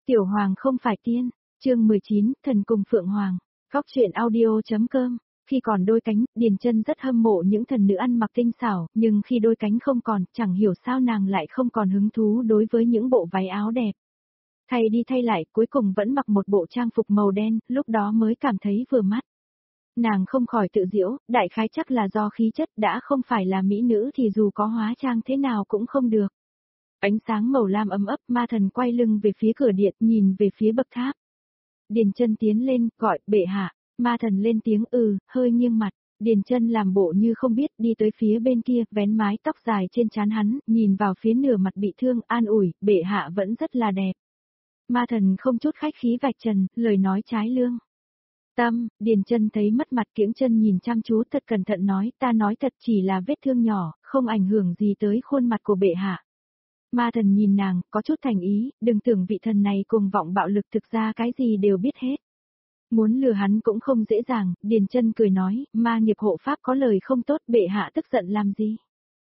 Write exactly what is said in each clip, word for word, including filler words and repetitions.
Tiểu Hoàng không phải tiên, chương mười chín, Thần cùng Phượng Hoàng, góc truyện audio.com. Khi còn đôi cánh, Điền Chân rất hâm mộ những thần nữ ăn mặc tinh xảo, nhưng khi đôi cánh không còn, chẳng hiểu sao nàng lại không còn hứng thú đối với những bộ váy áo đẹp. Thay đi thay lại, cuối cùng vẫn mặc một bộ trang phục màu đen, lúc đó mới cảm thấy vừa mắt. Nàng không khỏi tự giễu, đại khái chắc là do khí chất, đã không phải là mỹ nữ thì dù có hóa trang thế nào cũng không được. Ánh sáng màu lam ấm ấp, ma thần quay lưng về phía cửa điện, nhìn về phía bậc tháp. Điền Chân tiến lên, gọi, bệ hạ. Ma thần lên tiếng ừ, hơi nghiêng mặt. Điền Chân làm bộ như không biết, đi tới phía bên kia, vén mái tóc dài trên trán hắn, nhìn vào phía nửa mặt bị thương, an ủi, bệ hạ vẫn rất là đẹp. Ma thần không chút khách khí vạch trần, lời nói trái lương tâm. Điền Chân thấy mất mặt, kiễng chân nhìn chăm chú, thật cẩn thận nói, ta nói thật chỉ là vết thương nhỏ, không ảnh hưởng gì tới khuôn mặt của bệ hạ. Ma thần nhìn nàng, có chút thành ý, đừng tưởng vị thần này cùng vọng bạo lực, thực ra cái gì đều biết hết. Muốn lừa hắn cũng không dễ dàng. Điền Chân cười nói, ma nghiệp hộ pháp có lời không tốt, bệ hạ tức giận làm gì.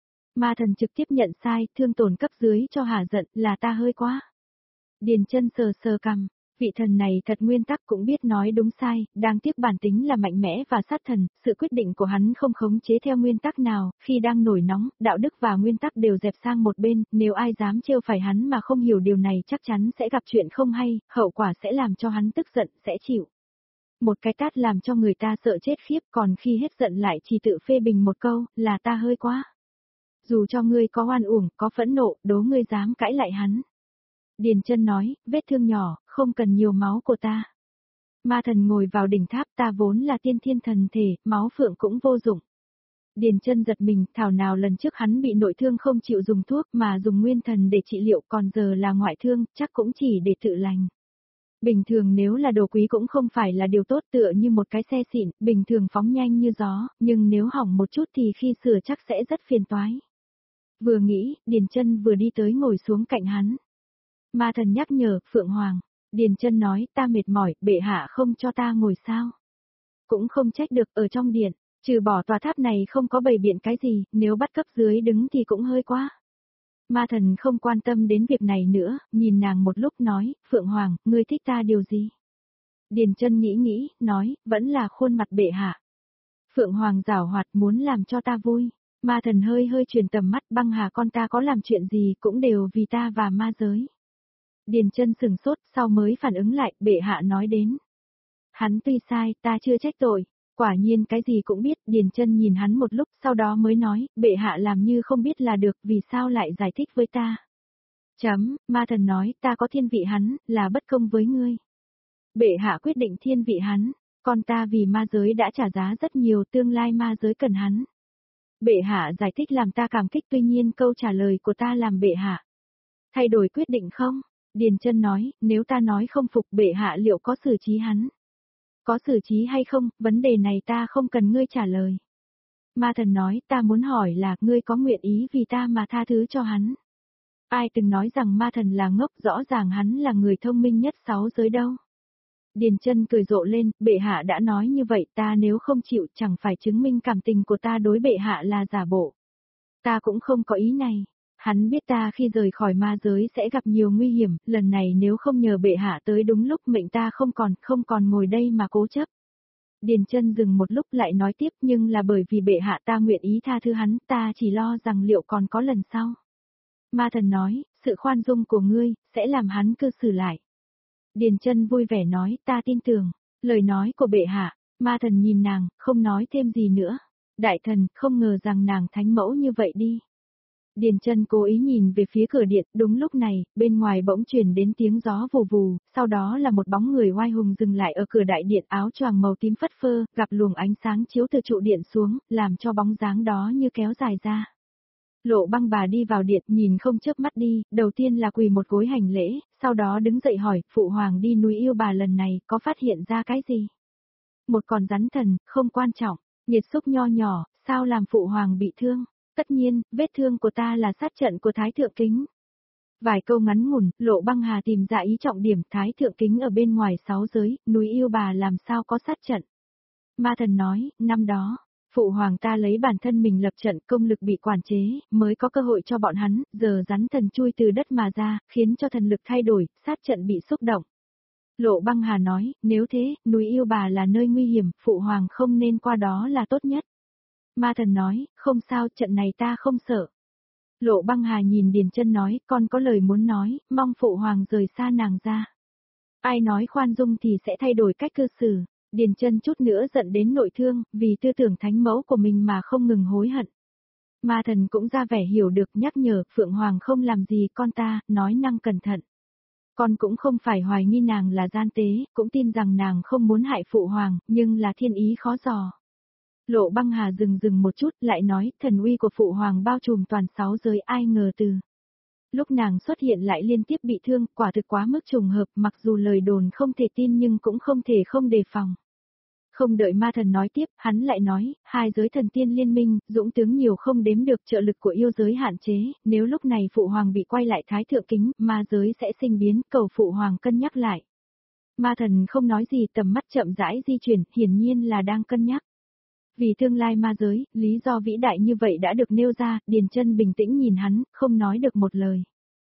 Ma thần trực tiếp nhận sai, thương tổn cấp dưới cho hả giận, là ta hơi quá. Điền Chân sờ sờ cằm, vị thần này thật nguyên tắc, cũng biết nói đúng sai, đáng tiếc bản tính là mạnh mẽ và sát thần, sự quyết định của hắn không khống chế theo nguyên tắc nào, khi đang nổi nóng, đạo đức và nguyên tắc đều dẹp sang một bên, nếu ai dám trêu phải hắn mà không hiểu điều này chắc chắn sẽ gặp chuyện không hay, hậu quả sẽ làm cho hắn tức giận, sẽ chịu. Một cái tát làm cho người ta sợ chết khiếp, còn khi hết giận lại chỉ tự phê bình một câu, là ta hơi quá. Dù cho ngươi có oan uổng, có phẫn nộ, đố ngươi dám cãi lại hắn. Điền Chân nói, vết thương nhỏ, không cần nhiều máu của ta. Ma thần ngồi vào đỉnh tháp, ta vốn là tiên thiên thần thể, máu phượng cũng vô dụng. Điền Chân giật mình, thảo nào lần trước hắn bị nội thương không chịu dùng thuốc mà dùng nguyên thần để trị liệu, còn giờ là ngoại thương, chắc cũng chỉ để tự lành. Bình thường nếu là đồ quý cũng không phải là điều tốt, tựa như một cái xe xịn, bình thường phóng nhanh như gió, nhưng nếu hỏng một chút thì khi sửa chắc sẽ rất phiền toái. Vừa nghĩ, Điền Chân vừa đi tới ngồi xuống cạnh hắn. Ma thần nhắc nhở, Phượng Hoàng. Điền Chân nói, ta mệt mỏi, bệ hạ không cho ta ngồi sao. Cũng không trách được, ở trong điện, trừ bỏ tòa tháp này không có bày biện cái gì, nếu bắt cấp dưới đứng thì cũng hơi quá. Ma thần không quan tâm đến việc này nữa, nhìn nàng một lúc nói, Phượng Hoàng, ngươi thích ta điều gì? Điền Chân nghĩ nghĩ, nói, vẫn là khuôn mặt bệ hạ. Phượng Hoàng giảo hoạt muốn làm cho ta vui. Ma thần hơi hơi chuyển tầm mắt, băng hà con ta có làm chuyện gì cũng đều vì ta và ma giới. Điền Chân sừng sốt, sau mới phản ứng lại, bệ hạ nói đến. Hắn tuy sai, ta chưa trách tội. Quả nhiên cái gì cũng biết, Điền Chân nhìn hắn một lúc, sau đó mới nói, bệ hạ làm như không biết là được, vì sao lại giải thích với ta. Chấm, ma thần nói, ta có thiên vị hắn, là bất công với ngươi. Bệ hạ quyết định thiên vị hắn, còn ta vì ma giới đã trả giá rất nhiều, tương lai ma giới cần hắn. Bệ hạ giải thích làm ta cảm kích, tuy nhiên câu trả lời của ta làm bệ hạ thay đổi quyết định không? Điền Chân nói, nếu ta nói không phục bệ hạ liệu có xử trí hắn? Có xử trí hay không, vấn đề này ta không cần ngươi trả lời. Ma thần nói, ta muốn hỏi là, ngươi có nguyện ý vì ta mà tha thứ cho hắn? Ai từng nói rằng ma thần là ngốc, rõ ràng hắn là người thông minh nhất sáu giới đâu. Điền Chân cười rộ lên, bệ hạ đã nói như vậy, ta nếu không chịu chẳng phải chứng minh cảm tình của ta đối bệ hạ là giả bộ. Ta cũng không có ý này. Hắn biết ta khi rời khỏi ma giới sẽ gặp nhiều nguy hiểm, lần này nếu không nhờ bệ hạ tới đúng lúc mệnh ta không còn, không còn ngồi đây mà cố chấp. Điền Chân dừng một lúc lại nói tiếp, nhưng là bởi vì bệ hạ ta nguyện ý tha thứ hắn, ta chỉ lo rằng liệu còn có lần sau. Ma thần nói, sự khoan dung của ngươi, sẽ làm hắn cư xử lại. Điền Chân vui vẻ nói, ta tin tưởng, lời nói của bệ hạ. Ma thần nhìn nàng, không nói thêm gì nữa. Đại thần, không ngờ rằng nàng thánh mẫu như vậy đi. Điền Chân cố ý nhìn về phía cửa điện, đúng lúc này, bên ngoài bỗng truyền đến tiếng gió vù vù, sau đó là một bóng người oai hùng dừng lại ở cửa đại điện, áo choàng màu tím phất phơ, gặp luồng ánh sáng chiếu từ trụ điện xuống, làm cho bóng dáng đó như kéo dài ra. Lộ Băng bà đi vào điện, nhìn không chớp mắt đi, đầu tiên là quỳ một gối hành lễ, sau đó đứng dậy hỏi, phụ hoàng đi núi Yêu Bà lần này, có phát hiện ra cái gì? Một con rắn thần, không quan trọng, nghiệt xúc nho nhỏ, sao làm phụ hoàng bị thương? Tất nhiên, vết thương của ta là sát trận của Thái Thượng Kính. Vài câu ngắn ngủn, Lộ Băng Hà tìm ra ý trọng điểm, Thái Thượng Kính ở bên ngoài sáu giới, núi Yêu Bà làm sao có sát trận. Ma thần nói, năm đó, Phụ hoàng ta lấy bản thân mình lập trận, công lực bị quản chế, mới có cơ hội cho bọn hắn, giờ rắn thần chui từ đất mà ra, khiến cho thần lực thay đổi, sát trận bị xúc động. Lộ Băng Hà nói, nếu thế, núi Yêu Bà là nơi nguy hiểm, phụ hoàng không nên qua đó là tốt nhất. Ma thần nói, không sao, trận này ta không sợ. Lộ Băng Hà nhìn Điền Chân nói, con có lời muốn nói, mong phụ hoàng rời xa nàng ra. Ai nói khoan dung thì sẽ thay đổi cách cư xử. Điền Chân chút nữa giận đến nội thương, vì tư tưởng thánh mẫu của mình mà không ngừng hối hận. Ma thần cũng ra vẻ hiểu được, nhắc nhở, Phượng Hoàng không làm gì con ta, nói năng cẩn thận. Con cũng không phải hoài nghi nàng là gian tế, cũng tin rằng nàng không muốn hại phụ hoàng, nhưng là thiên ý khó dò. Lộ Băng Hà dừng dừng một chút, lại nói, thần uy của phụ hoàng bao trùm toàn sáu giới, ai ngờ từ. Lúc nàng xuất hiện lại liên tiếp bị thương, quả thực quá mức trùng hợp, mặc dù lời đồn không thể tin nhưng cũng không thể không đề phòng. Không đợi ma thần nói tiếp, hắn lại nói, hai giới thần tiên liên minh, dũng tướng nhiều không đếm được, trợ lực của yêu giới hạn chế, nếu lúc này phụ hoàng bị quay lại thái thượng kính, ma giới sẽ sinh biến, cầu phụ hoàng cân nhắc lại. Ma thần không nói gì, tầm mắt chậm rãi di chuyển, hiển nhiên là đang cân nhắc. Vì tương lai ma giới, lý do vĩ đại như vậy đã được nêu ra, Điền Chân bình tĩnh nhìn hắn, không nói được một lời.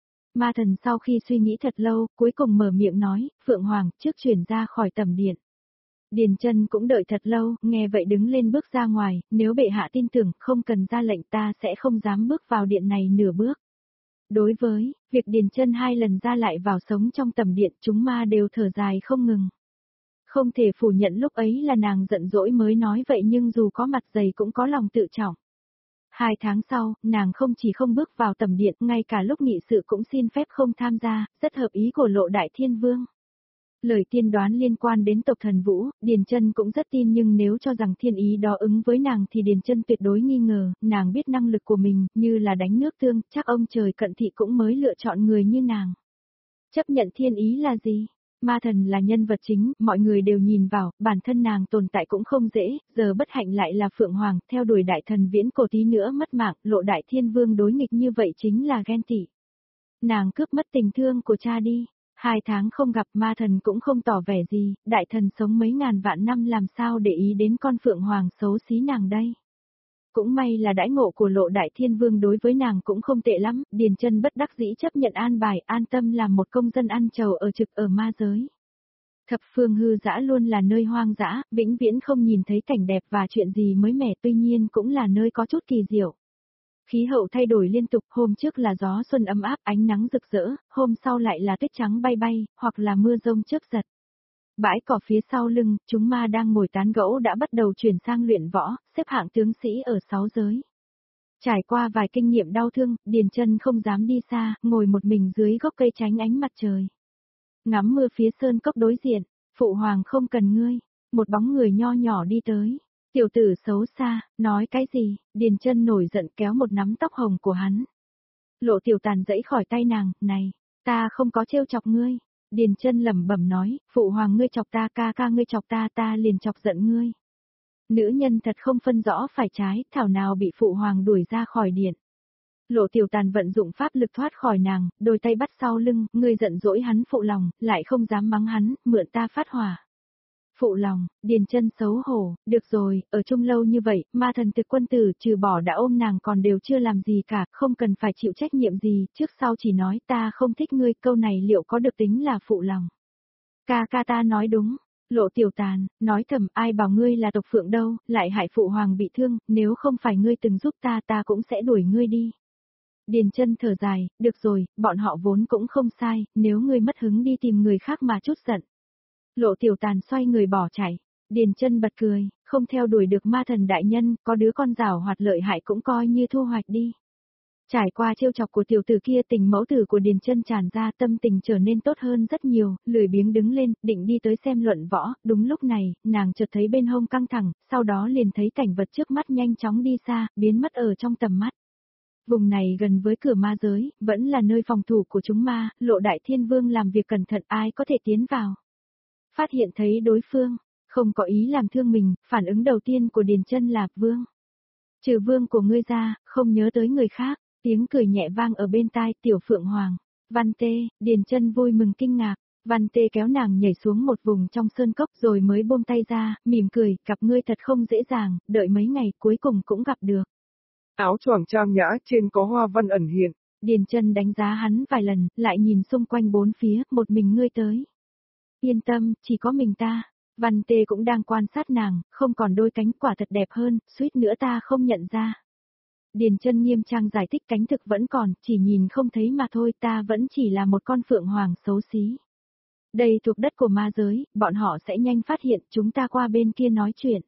Ma thần sau khi suy nghĩ thật lâu, cuối cùng mở miệng nói, Phượng Hoàng, trước chuyển ra khỏi tầm điện. Điền Chân cũng đợi thật lâu, nghe vậy đứng lên bước ra ngoài, nếu bệ hạ tin tưởng, không cần ra lệnh ta sẽ không dám bước vào điện này nửa bước. Đối với, việc Điền Chân hai lần ra lại vào sống trong tầm điện, chúng ma đều thở dài không ngừng. Không thể phủ nhận lúc ấy là nàng giận dỗi mới nói vậy nhưng dù có mặt dày cũng có lòng tự trọng. Hai tháng sau, nàng không chỉ không bước vào tầm điện, ngay cả lúc nghị sự cũng xin phép không tham gia, rất hợp ý của Lộ Đại Thiên Vương. Lời tiên đoán liên quan đến tộc thần Vũ, Điền Chân cũng rất tin nhưng nếu cho rằng thiên ý đó ứng với nàng thì Điền Chân tuyệt đối nghi ngờ, nàng biết năng lực của mình, như là đánh nước tương, chắc ông trời cận thị cũng mới lựa chọn người như nàng. Chấp nhận thiên ý là gì? Ma thần là nhân vật chính, mọi người đều nhìn vào, bản thân nàng tồn tại cũng không dễ, giờ bất hạnh lại là Phượng Hoàng, theo đuổi đại thần viễn cổ tí nữa mất mạng, Lộ Đại Thiên Vương đối nghịch như vậy chính là ghen tị. Nàng cướp mất tình thương của cha đi. Hai tháng không gặp ma thần cũng không tỏ vẻ gì, đại thần sống mấy ngàn vạn năm làm sao để ý đến con Phượng Hoàng xấu xí nàng đây. Cũng may là đãi ngộ của Lộ Đại Thiên Vương đối với nàng cũng không tệ lắm, Điền Chân bất đắc dĩ chấp nhận an bài, an tâm làm một công dân ăn trầu ở trực ở ma giới. Thập phương hư dã luôn là nơi hoang dã, vĩnh viễn không nhìn thấy cảnh đẹp và chuyện gì mới mẻ, tuy nhiên cũng là nơi có chút kỳ diệu. Khí hậu thay đổi liên tục, hôm trước là gió xuân ấm áp, ánh nắng rực rỡ, hôm sau lại là tuyết trắng bay bay, hoặc là mưa rông chớp giật. Bãi cỏ phía sau lưng, chúng ma đang ngồi tán gẫu đã bắt đầu chuyển sang luyện võ, xếp hạng tướng sĩ ở sáu giới. Trải qua vài kinh nghiệm đau thương, Điền Chân không dám đi xa, ngồi một mình dưới gốc cây tránh ánh mặt trời. Ngắm mưa phía sơn cốc đối diện, phụ hoàng không cần ngươi, một bóng người nho nhỏ đi tới. Tiểu tử xấu xa, nói cái gì, Điền Chân nổi giận kéo một nắm tóc hồng của hắn. Lộ Tiểu Tàn giãy khỏi tay nàng, này, ta không có trêu chọc ngươi. Điền Chân lẩm bẩm nói, phụ hoàng ngươi chọc ta, ca ca ngươi chọc ta, ta liền chọc giận ngươi. Nữ nhân thật không phân rõ phải trái, thảo nào bị phụ hoàng đuổi ra khỏi điện. Lộ Tiểu Tàn vận dụng pháp lực thoát khỏi nàng, đôi tay bắt sau lưng, ngươi giận dỗi hắn phụ lòng, lại không dám mắng hắn, mượn ta phát hỏa. Phụ lòng, Điền Chân xấu hổ, được rồi, ở chung lâu như vậy, ma thần thực quân tử trừ bỏ đã ôm nàng còn đều chưa làm gì cả, không cần phải chịu trách nhiệm gì, trước sau chỉ nói ta không thích ngươi, câu này liệu có được tính là phụ lòng. Ca ca ta nói đúng, Lộ Tiểu Tàn, nói thầm ai bảo ngươi là tộc phượng đâu, lại hại phụ hoàng bị thương, nếu không phải ngươi từng giúp ta ta cũng sẽ đuổi ngươi đi. Điền Chân thở dài, được rồi, bọn họ vốn cũng không sai, nếu ngươi mất hứng đi tìm người khác mà chút giận. Lộ Tiểu Tàn xoay người bỏ chạy, Điền Chân bật cười, không theo đuổi được ma thần đại nhân, có đứa con giảo hoạt lợi hại cũng coi như thu hoạch đi. Trải qua trêu chọc của tiểu tử kia, tình mẫu tử của Điền Chân tràn ra, tâm tình trở nên tốt hơn rất nhiều, lười biếng đứng lên, định đi tới xem luận võ, đúng lúc này, nàng chợt thấy bên hông căng thẳng, sau đó liền thấy cảnh vật trước mắt nhanh chóng đi xa, biến mất ở trong tầm mắt. Vùng này gần với cửa ma giới, vẫn là nơi phòng thủ của chúng ma, Lộ Đại Thiên Vương làm việc cẩn thận ai có thể tiến vào. Phát hiện thấy đối phương, không có ý làm thương mình, phản ứng đầu tiên của Điền Chân là vương. Trừ vương của ngươi ra, không nhớ tới người khác, tiếng cười nhẹ vang ở bên tai Tiểu Phượng Hoàng. Văn tê, Điền Chân vui mừng kinh ngạc, Văn Tê kéo nàng nhảy xuống một vùng trong sơn cốc rồi mới buông tay ra, mỉm cười, gặp ngươi thật không dễ dàng, đợi mấy ngày cuối cùng cũng gặp được. Áo choàng trang nhã trên có hoa văn ẩn hiện. Điền Chân đánh giá hắn vài lần, lại nhìn xung quanh bốn phía, một mình ngươi tới. Yên tâm, chỉ có mình ta. Văn Tê cũng đang quan sát nàng, không còn đôi cánh quả thật đẹp hơn, suýt nữa ta không nhận ra. Điền Chân nghiêm trang giải thích cánh thực vẫn còn, chỉ nhìn không thấy mà thôi, ta vẫn chỉ là một con phượng hoàng xấu xí. Đây thuộc đất của ma giới, bọn họ sẽ nhanh phát hiện, chúng ta qua bên kia nói chuyện.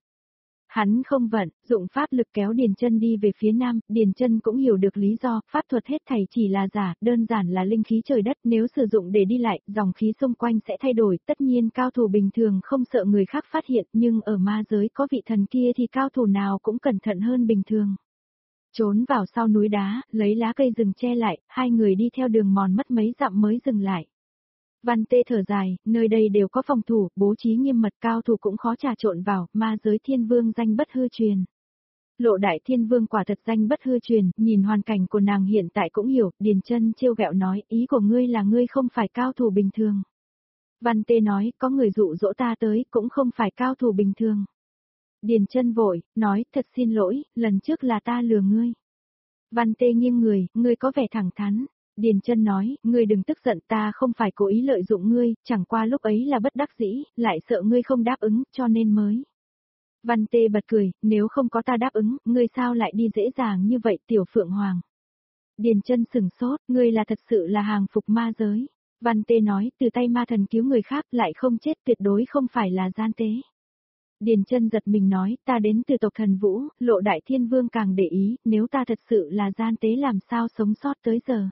Hắn không vận, dụng pháp lực kéo Điền Chân đi về phía nam, Điền Chân cũng hiểu được lý do, pháp thuật hết thảy chỉ là giả, đơn giản là linh khí trời đất, nếu sử dụng để đi lại, dòng khí xung quanh sẽ thay đổi, tất nhiên cao thủ bình thường không sợ người khác phát hiện, nhưng ở ma giới có vị thần kia thì cao thủ nào cũng cẩn thận hơn bình thường. Trốn vào sau núi đá, lấy lá cây rừng che lại, hai người đi theo đường mòn mất mấy dặm mới dừng lại. Văn Tê thở dài, nơi đây đều có phòng thủ, bố trí nghiêm mật, cao thủ cũng khó trà trộn vào, ma giới thiên vương danh bất hư truyền. Lộ đại thiên vương quả thật danh bất hư truyền, nhìn hoàn cảnh của nàng hiện tại cũng hiểu, Điền Chân trêu ghẹo nói, ý của ngươi là ngươi không phải cao thủ bình thường. Văn Tê nói, có người dụ dỗ ta tới, cũng không phải cao thủ bình thường. Điền Chân vội, nói, thật xin lỗi, lần trước là ta lừa ngươi. Văn Tê nghiêng người, ngươi có vẻ thẳng thắn. Điền Chân nói, ngươi đừng tức giận, ta không phải cố ý lợi dụng ngươi, chẳng qua lúc ấy là bất đắc dĩ, lại sợ ngươi không đáp ứng, cho nên mới. Văn Tê bật cười, nếu không có ta đáp ứng, ngươi sao lại đi dễ dàng như vậy, tiểu Phượng Hoàng. Điền Chân sừng sốt, ngươi là thật sự là hàng phục ma giới. Văn Tê nói, từ tay ma thần cứu người khác lại không chết, tuyệt đối không phải là gian tế. Điền Chân giật mình nói, ta đến từ tộc thần Vũ, Lộ đại thiên vương càng để ý, nếu ta thật sự là gian tế làm sao sống sót tới giờ.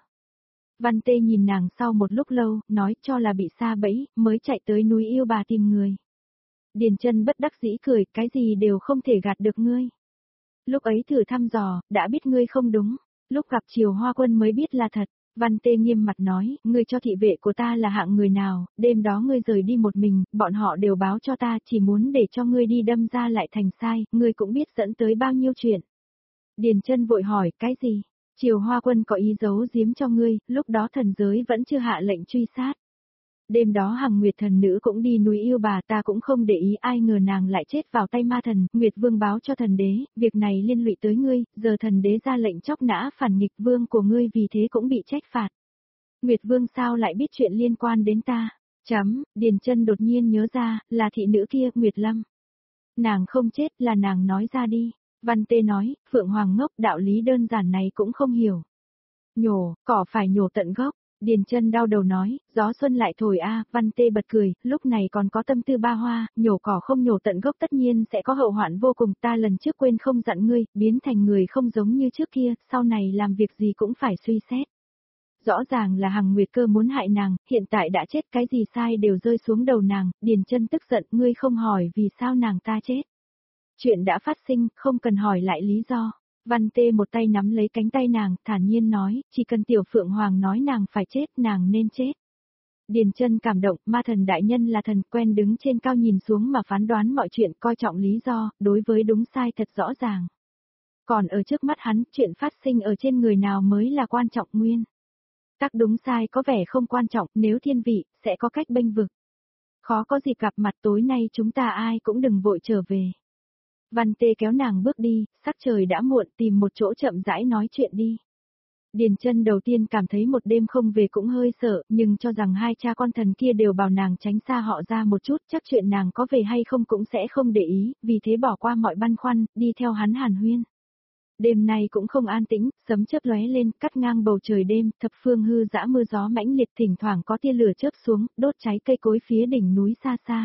Văn Tê nhìn nàng sau một lúc lâu, nói cho là bị sa bẫy, mới chạy tới núi Yêu Bà tìm người. Điền Chân bất đắc dĩ cười, cái gì đều không thể gạt được ngươi. Lúc ấy thử thăm dò, đã biết ngươi không đúng, lúc gặp Triều Hoa Quân mới biết là thật. Văn Tê nghiêm mặt nói, ngươi cho thị vệ của ta là hạng người nào, đêm đó ngươi rời đi một mình, bọn họ đều báo cho ta, chỉ muốn để cho ngươi đi đâm ra lại thành sai, ngươi cũng biết dẫn tới bao nhiêu chuyện. Điền Chân vội hỏi, cái gì? Triều Hoa Quân có ý giấu giếm cho ngươi, lúc đó thần giới vẫn chưa hạ lệnh truy sát. Đêm đó Hằng Nguyệt thần nữ cũng đi núi Yêu Bà, ta cũng không để ý, ai ngờ nàng lại chết vào tay ma thần, Nguyệt Vương báo cho thần đế, việc này liên lụy tới ngươi, giờ thần đế ra lệnh chóc nã phản nghịch vương của ngươi, vì thế cũng bị trách phạt. Nguyệt Vương sao lại biết chuyện liên quan đến ta? Chấm, Điền Chân đột nhiên nhớ ra, là thị nữ kia, Nguyệt Lâm. Nàng không chết, là nàng nói ra đi. Văn Tê nói, Phượng Hoàng ngốc, đạo lý đơn giản này cũng không hiểu. Nhổ, cỏ phải nhổ tận gốc. Điền Chân đau đầu nói, gió xuân lại thổi a. Văn Tê bật cười, lúc này còn có tâm tư ba hoa, nhổ cỏ không nhổ tận gốc tất nhiên sẽ có hậu hoạn vô cùng, ta lần trước quên không dặn ngươi, biến thành người không giống như trước kia, sau này làm việc gì cũng phải suy xét. Rõ ràng là Hằng Nguyệt Cơ muốn hại nàng, hiện tại đã chết, cái gì sai đều rơi xuống đầu nàng, Điền Chân tức giận, ngươi không hỏi vì sao nàng ta chết. Chuyện đã phát sinh, không cần hỏi lại lý do. Văn Tê một tay nắm lấy cánh tay nàng, thản nhiên nói, chỉ cần tiểu Phượng Hoàng nói nàng phải chết, nàng nên chết. Điền Chân cảm động, ma thần đại nhân là thần, quen đứng trên cao nhìn xuống mà phán đoán mọi chuyện, coi trọng lý do, đối với đúng sai thật rõ ràng. Còn ở trước mắt hắn, chuyện phát sinh ở trên người nào mới là quan trọng nguyên. Tác đúng sai có vẻ không quan trọng, nếu thiên vị, sẽ có cách bênh vực. Khó có dịp gặp mặt, tối nay chúng ta ai cũng đừng vội trở về. Văn Tê kéo nàng bước đi, sắc trời đã muộn, tìm một chỗ chậm rãi nói chuyện đi. Điền Chân đầu tiên cảm thấy một đêm không về cũng hơi sợ, nhưng cho rằng hai cha con thần kia đều bảo nàng tránh xa họ ra một chút, chắc chuyện nàng có về hay không cũng sẽ không để ý, vì thế bỏ qua mọi băn khoăn, đi theo hắn hàn huyên. Đêm nay cũng không an tĩnh, sấm chớp lóe lên, cắt ngang bầu trời đêm, thập phương hư dã mưa gió mãnh liệt, thỉnh thoảng có tia lửa chớp xuống, đốt cháy cây cối phía đỉnh núi xa xa.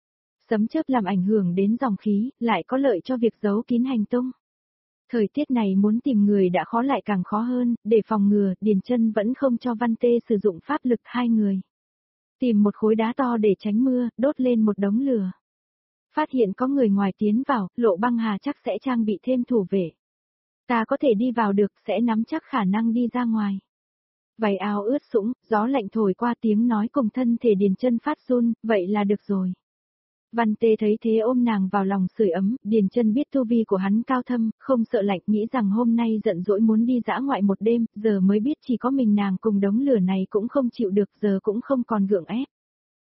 Sấm chớp làm ảnh hưởng đến dòng khí, lại có lợi cho việc giấu kín hành tung. Thời tiết này muốn tìm người đã khó lại càng khó hơn, để phòng ngừa, Điền Chân vẫn không cho Văn Tê sử dụng pháp lực hai người. Tìm một khối đá to để tránh mưa, đốt lên một đống lửa. Phát hiện có người ngoài tiến vào, Lộ Băng Hà chắc sẽ trang bị thêm thủ vệ. Ta có thể đi vào được, sẽ nắm chắc khả năng đi ra ngoài. Vảy áo ướt sũng, gió lạnh thổi qua, tiếng nói cùng thân thể Điền Chân phát run, vậy là được rồi. Văn Tê thấy thế ôm nàng vào lòng sưởi ấm, Điền Chân biết tu vi của hắn cao thâm, không sợ lạnh, nghĩ rằng hôm nay giận dỗi muốn đi dã ngoại một đêm, giờ mới biết chỉ có mình nàng cùng đống lửa này cũng không chịu được, giờ cũng không còn gượng ép.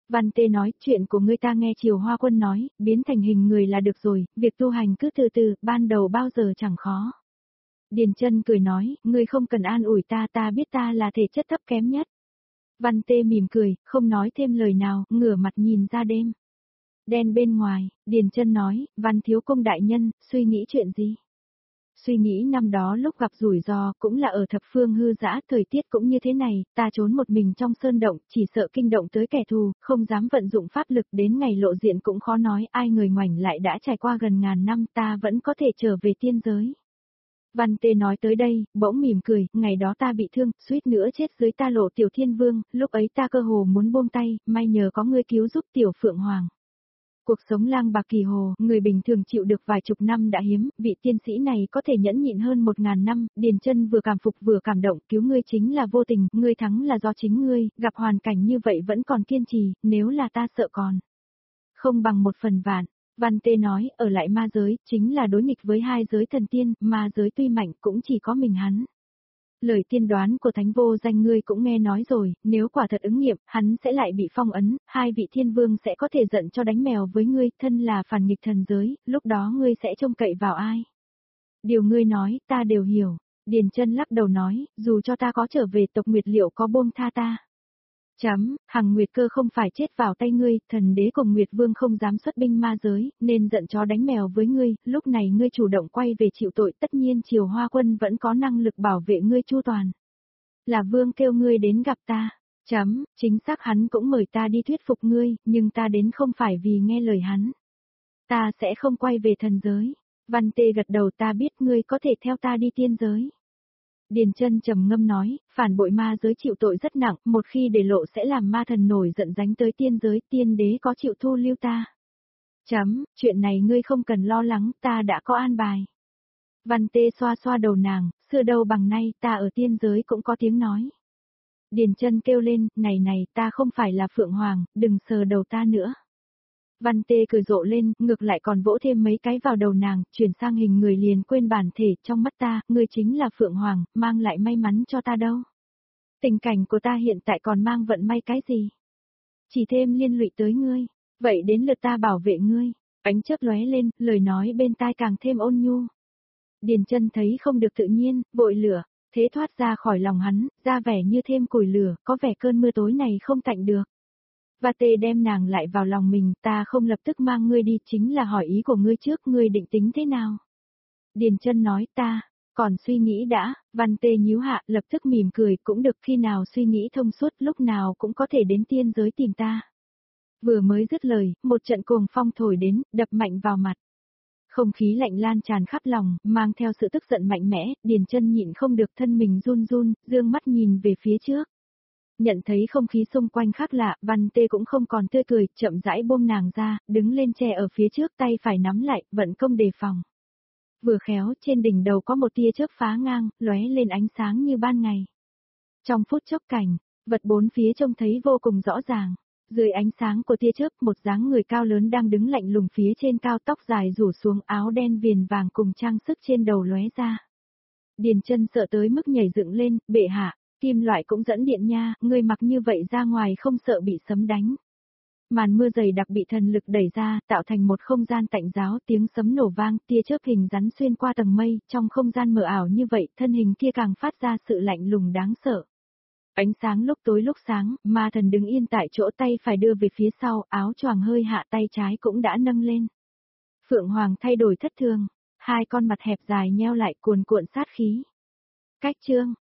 Văn Tê nói, chuyện của ngươi ta nghe Triều Hoa Quân nói, biến thành hình người là được rồi, việc tu hành cứ từ từ, ban đầu bao giờ chẳng khó. Điền Chân cười nói, ngươi không cần an ủi ta, ta biết ta là thể chất thấp kém nhất. Văn Tê mỉm cười, không nói thêm lời nào, ngửa mặt nhìn ra đêm. Đen bên ngoài, Điền Chân nói, Văn Thiếu Công đại nhân, suy nghĩ chuyện gì? Suy nghĩ năm đó lúc gặp rủi ro, cũng là ở thập phương hư dã, thời tiết cũng như thế này, ta trốn một mình trong sơn động, chỉ sợ kinh động tới kẻ thù, không dám vận dụng pháp lực, đến ngày lộ diện cũng khó nói, ai người ngoảnh lại đã trải qua gần ngàn năm, ta vẫn có thể trở về tiên giới. Văn Tê nói tới đây, bỗng mỉm cười, ngày đó ta bị thương, suýt nữa chết dưới ta Lộ Tiểu Thiên Vương, lúc ấy ta cơ hồ muốn buông tay, may nhờ có ngươi cứu giúp Tiểu Phượng Hoàng. Cuộc sống lang bạc kỳ hồ, người bình thường chịu được vài chục năm đã hiếm, vị tiên sĩ này có thể nhẫn nhịn hơn một ngàn năm, Điền Chân vừa cảm phục vừa cảm động, cứu ngươi chính là vô tình, ngươi thắng là do chính ngươi, gặp hoàn cảnh như vậy vẫn còn kiên trì, nếu là ta sợ còn không bằng một phần vạn. Văn Tê nói, ở lại ma giới, chính là đối nghịch với hai giới thần tiên, ma giới tuy mạnh cũng chỉ có mình hắn. Lời tiên đoán của Thánh Vô Danh ngươi cũng nghe nói rồi, nếu quả thật ứng nghiệm, hắn sẽ lại bị phong ấn, hai vị thiên vương sẽ có thể giận cho đánh mèo với ngươi, thân là phản nghịch thần giới, lúc đó ngươi sẽ trông cậy vào ai? Điều ngươi nói, ta đều hiểu. Điền Chân lắc đầu nói, dù cho ta có trở về tộc Nguyệt liệu có buông tha ta. Chấm, Hằng Nguyệt Cơ không phải chết vào tay ngươi, thần đế cùng Nguyệt Vương không dám xuất binh ma giới, nên giận chó đánh mèo với ngươi, lúc này ngươi chủ động quay về chịu tội, tất nhiên Triều Hoa Quân vẫn có năng lực bảo vệ ngươi chu toàn. Là Vương kêu ngươi đến gặp ta. Chấm, chính xác hắn cũng mời ta đi thuyết phục ngươi, nhưng ta đến không phải vì nghe lời hắn. Ta sẽ không quay về thần giới. Văn Tê gật đầu, ta biết ngươi có thể theo ta đi tiên giới. Điền Chân trầm ngâm nói, phản bội ma giới chịu tội rất nặng, một khi để lộ sẽ làm ma thần nổi giận đánh tới tiên giới, tiên đế có chịu thu lưu ta. Chấm, chuyện này ngươi không cần lo lắng, ta đã có an bài. Văn Tê xoa xoa đầu nàng, xưa đâu bằng nay, ta ở tiên giới cũng có tiếng nói. Điền Chân kêu lên, này này, ta không phải là Phượng Hoàng, đừng sờ đầu ta nữa. Văn Tê cười rộ lên, ngược lại còn vỗ thêm mấy cái vào đầu nàng, chuyển sang hình người liền quên bản thể, trong mắt ta, ngươi chính là Phượng Hoàng, mang lại may mắn cho ta đâu. Tình cảnh của ta hiện tại còn mang vận may cái gì? Chỉ thêm liên lụy tới ngươi, vậy đến lượt ta bảo vệ ngươi. Ánh chớp lóe lên, lời nói bên tai càng thêm ôn nhu. Điền Chân thấy không được tự nhiên, vội lửa, thế thoát ra khỏi lòng hắn, ra vẻ như thêm củi lửa, có vẻ cơn mưa tối này không tạnh được. Và Tê đem nàng lại vào lòng mình, ta không lập tức mang ngươi đi, chính là hỏi ý của ngươi trước, ngươi định tính thế nào? Điền Chân nói, ta, còn suy nghĩ đã. Văn Tê nhíu hạ, lập tức mỉm cười, cũng được, khi nào suy nghĩ thông suốt, lúc nào cũng có thể đến tiên giới tìm ta. Vừa mới dứt lời, một trận cuồng phong thổi đến, đập mạnh vào mặt. Không khí lạnh lan tràn khắp lòng, mang theo sự tức giận mạnh mẽ, Điền Chân nhịn không được, thân mình run run, dương mắt nhìn về phía trước. Nhận thấy không khí xung quanh khác lạ, Văn Tê cũng không còn tươi cười, chậm rãi buông nàng ra, đứng lên che ở phía trước, tay phải nắm lại, vận công đề phòng. Vừa khéo, trên đỉnh đầu có một tia chớp phá ngang, lóe lên ánh sáng như ban ngày. Trong phút chốc cảnh, vật bốn phía trông thấy vô cùng rõ ràng. Dưới ánh sáng của tia chớp, một dáng người cao lớn đang đứng lạnh lùng phía trên cao, tóc dài rủ xuống, áo đen viền vàng cùng trang sức trên đầu lóe ra. Điền Chân sợ tới mức nhảy dựng lên, bệ hạ, kim loại cũng dẫn điện nha, ngươi mặc như vậy ra ngoài không sợ bị sấm đánh. Màn mưa dày đặc bị thần lực đẩy ra, tạo thành một không gian tạnh giáo, tiếng sấm nổ vang, tia chớp hình rắn xuyên qua tầng mây, trong không gian mờ ảo như vậy, thân hình kia càng phát ra sự lạnh lùng đáng sợ. Ánh sáng lúc tối lúc sáng, ma thần đứng yên tại chỗ, tay phải đưa về phía sau, áo choàng hơi hạ, tay trái cũng đã nâng lên. Phượng Hoàng thay đổi thất thường, hai con mặt hẹp dài nheo lại, cuồn cuộn sát khí. Cách chương